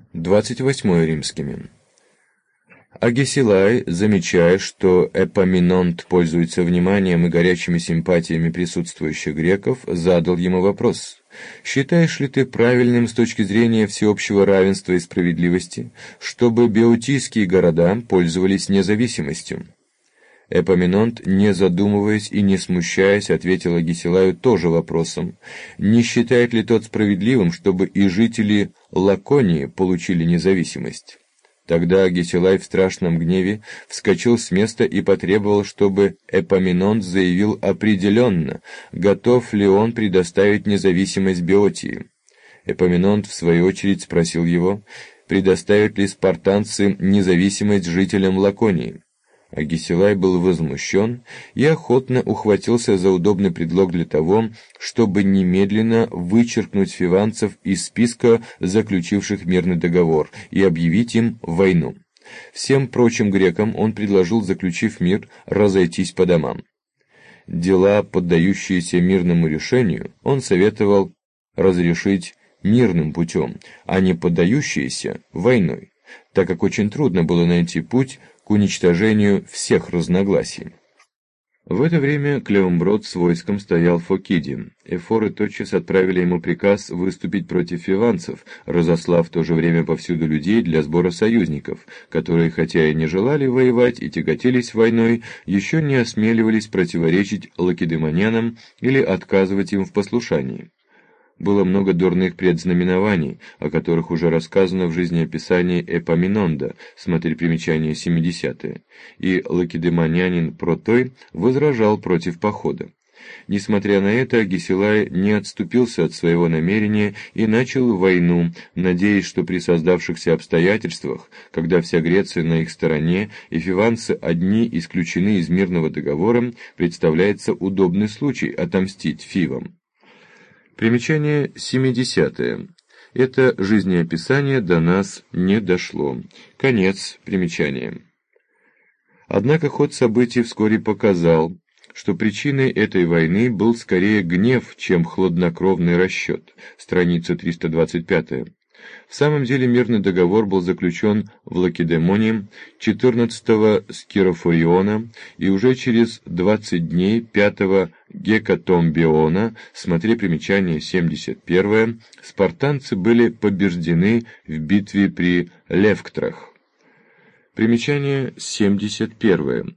28 римскими. Агесилай, замечая, что Эпаминонт пользуется вниманием и горячими симпатиями присутствующих греков, задал ему вопрос: «Считаешь ли ты правильным с точки зрения всеобщего равенства и справедливости, чтобы беотийские города пользовались независимостью?» Эпаминонт, не задумываясь и не смущаясь, ответил Агесилаю тоже вопросом: «Не считает ли тот справедливым, чтобы и жители Лаконии получили независимость?» Тогда Агесилай в страшном гневе вскочил с места и потребовал, чтобы Эпаминонт заявил определенно, готов ли он предоставить независимость Беотии. Эпаминонт, в свою очередь, спросил его, предоставят ли спартанцы независимость жителям Лаконии. Агесилай был возмущен и охотно ухватился за удобный предлог для того, чтобы немедленно вычеркнуть фиванцев из списка заключивших мирный договор и объявить им войну. Всем прочим грекам он предложил, заключив мир, разойтись по домам. Дела, поддающиеся мирному решению, он советовал разрешить мирным путем, а не поддающиеся войной, так как очень трудно было найти путь к уничтожению всех разногласий. В это время Клеомброд с войском стоял в Фокиде. Эфоры тотчас отправили ему приказ выступить против фиванцев, разослав в то же время повсюду людей для сбора союзников, которые, хотя и не желали воевать и тяготились войной, еще не осмеливались противоречить лакедемонянам или отказывать им в послушании. Было много дурных предзнаменований, о которых уже рассказано в жизнеописании Эпаминонда, смотри примечание 70-е, и лакедемонянин Протой возражал против похода. Несмотря на это, Агесилай не отступился от своего намерения и начал войну, надеясь, что при создавшихся обстоятельствах, когда вся Греция на их стороне и фиванцы одни исключены из мирного договора, представляется удобный случай отомстить фивам. Примечание 70-е. Это жизнеописание до нас не дошло. Конец примечания. Однако ход событий вскоре показал, что причиной этой войны был скорее гнев, чем хладнокровный расчет. Страница 325. В самом деле мирный договор был заключен в Лакедемоне 14-го Скирофориона, и уже через 20 дней 5-го Гекатомбиона, смотри примечание 71, спартанцы были побеждены в битве при Левктрах. Примечание 71.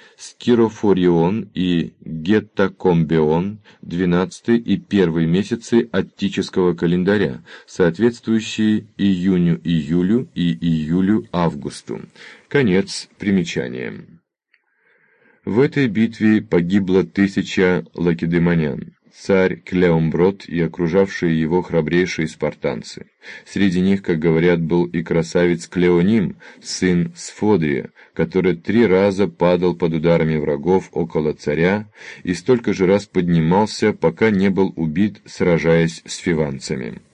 Скирофорион и Геттакомбион, 12 и 1 месяцы аттического календаря, соответствующие июню-июлю и июлю-августу. Конец примечания. В этой битве погибло 1000 лакедемонян. Царь Клеомброд и окружавшие его храбрейшие спартанцы. Среди них, как говорят, был и красавец Клеоним, сын Сфодрия, который 3 раза падал под ударами врагов около царя и столько же раз поднимался, пока не был убит, сражаясь с фиванцами.